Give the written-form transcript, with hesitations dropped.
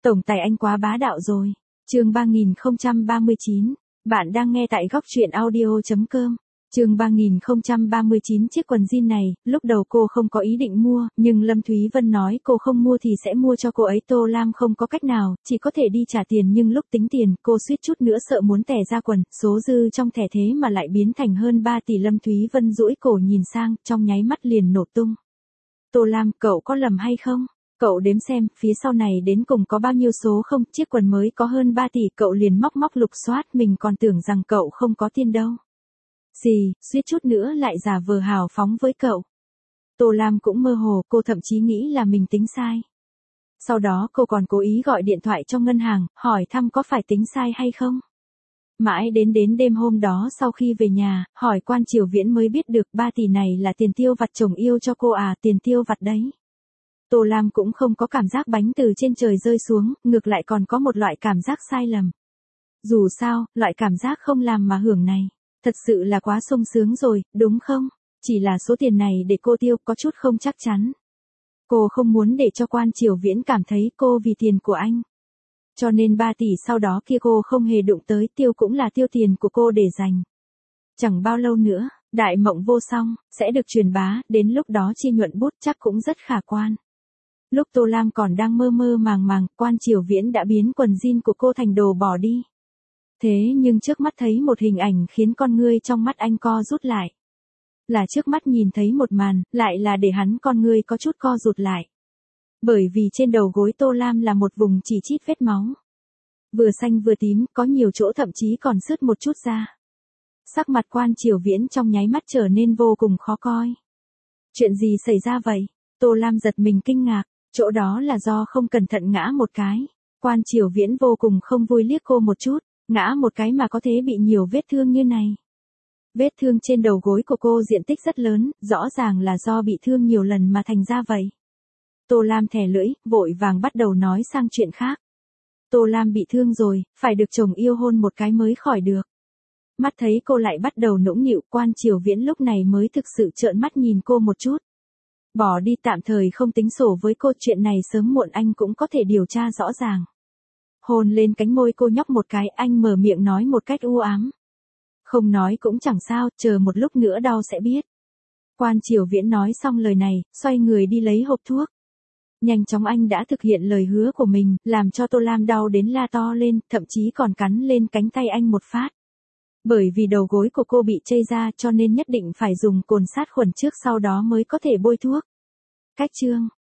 Tổng tài anh quá bá đạo rồi. Chương 3039. Bạn đang nghe tại góc truyện audio.com. Chương 3039. Chiếc quần jean này, lúc đầu cô không có ý định mua, nhưng Lâm Thúy Vân nói cô không mua thì sẽ mua cho cô ấy. Tô Lam không có cách nào, chỉ có thể đi trả tiền, nhưng lúc tính tiền, cô suýt chút nữa sợ muốn tè ra quần, số dư trong thẻ thế mà lại biến thành hơn 3 tỷ. Lâm Thúy Vân duỗi cổ nhìn sang, trong nháy mắt liền nổ tung. Tô Lam, cậu có lầm hay không? Cậu đếm xem, phía sau này đến cùng có bao nhiêu số không? Chiếc quần mới có hơn 3 tỷ, cậu liền móc lục soát, mình còn tưởng rằng cậu không có tiền đâu. Gì, suýt chút nữa lại giả vờ hào phóng với cậu. Tô Lam cũng mơ hồ, cô thậm chí nghĩ là mình tính sai. Sau đó cô còn cố ý gọi điện thoại cho ngân hàng, hỏi thăm có phải tính sai hay không. Mãi đến đêm hôm đó, sau khi về nhà, hỏi quan Triều Viễn mới biết được 3 tỷ này là tiền tiêu vặt chồng yêu cho cô à, tiền tiêu vặt đấy. Tô Lam cũng không có cảm giác bánh từ trên trời rơi xuống, ngược lại còn có một loại cảm giác sai lầm. Dù sao, loại cảm giác không làm mà hưởng này, thật sự là quá sung sướng rồi, đúng không? Chỉ là số tiền này để cô tiêu, có chút không chắc chắn. Cô không muốn để cho quan Triều Viễn cảm thấy cô vì tiền của anh. Cho nên 3 tỷ sau đó kia cô không hề đụng tới, tiêu cũng là tiêu tiền của cô để dành. Chẳng bao lâu nữa, Đại Mộng Vô Song sẽ được truyền bá, đến lúc đó chi nhuận bút chắc cũng rất khả quan. Lúc Tô Lam còn đang mơ màng, quan Triều Viễn đã biến quần jean của cô thành đồ bỏ đi. Thế nhưng trước mắt thấy một hình ảnh khiến con ngươi trong mắt anh co rút lại. Là trước mắt nhìn thấy một màn, lại là để hắn con ngươi có chút co rụt lại. Bởi vì trên đầu gối Tô Lam là một vùng chỉ chít vết máu. Vừa xanh vừa tím, có nhiều chỗ thậm chí còn sứt một chút ra. Sắc mặt quan Triều Viễn trong nháy mắt trở nên vô cùng khó coi. Chuyện gì xảy ra vậy? Tô Lam giật mình kinh ngạc, chỗ đó là do không cẩn thận ngã một cái. Quan Triều Viễn vô cùng không vui liếc cô một chút, ngã một cái mà có thể bị nhiều vết thương như này. Vết thương trên đầu gối của cô diện tích rất lớn, rõ ràng là do bị thương nhiều lần mà thành ra vậy. Tô Lam thè lưỡi, vội vàng bắt đầu nói sang chuyện khác. Tô Lam bị thương rồi, phải được chồng yêu hôn một cái mới khỏi được. Mắt thấy cô lại bắt đầu nũng nịu, quan Triều Viễn lúc này mới thực sự trợn mắt nhìn cô một chút. Bỏ đi, tạm thời không tính sổ với cô, chuyện này sớm muộn anh cũng có thể điều tra rõ ràng. Hôn lên cánh môi cô nhóc một cái, anh mở miệng nói một cách u ám. Không nói cũng chẳng sao, chờ một lúc nữa đau sẽ biết. Quan Triều Viễn nói xong lời này, xoay người đi lấy hộp thuốc. Nhanh chóng anh đã thực hiện lời hứa của mình, làm cho Tô Lam đau đến la to lên, thậm chí còn cắn lên cánh tay anh một phát. Bởi vì đầu gối của cô bị chây ra cho nên nhất định phải dùng cồn sát khuẩn trước, sau đó mới có thể bôi thuốc. Cách chương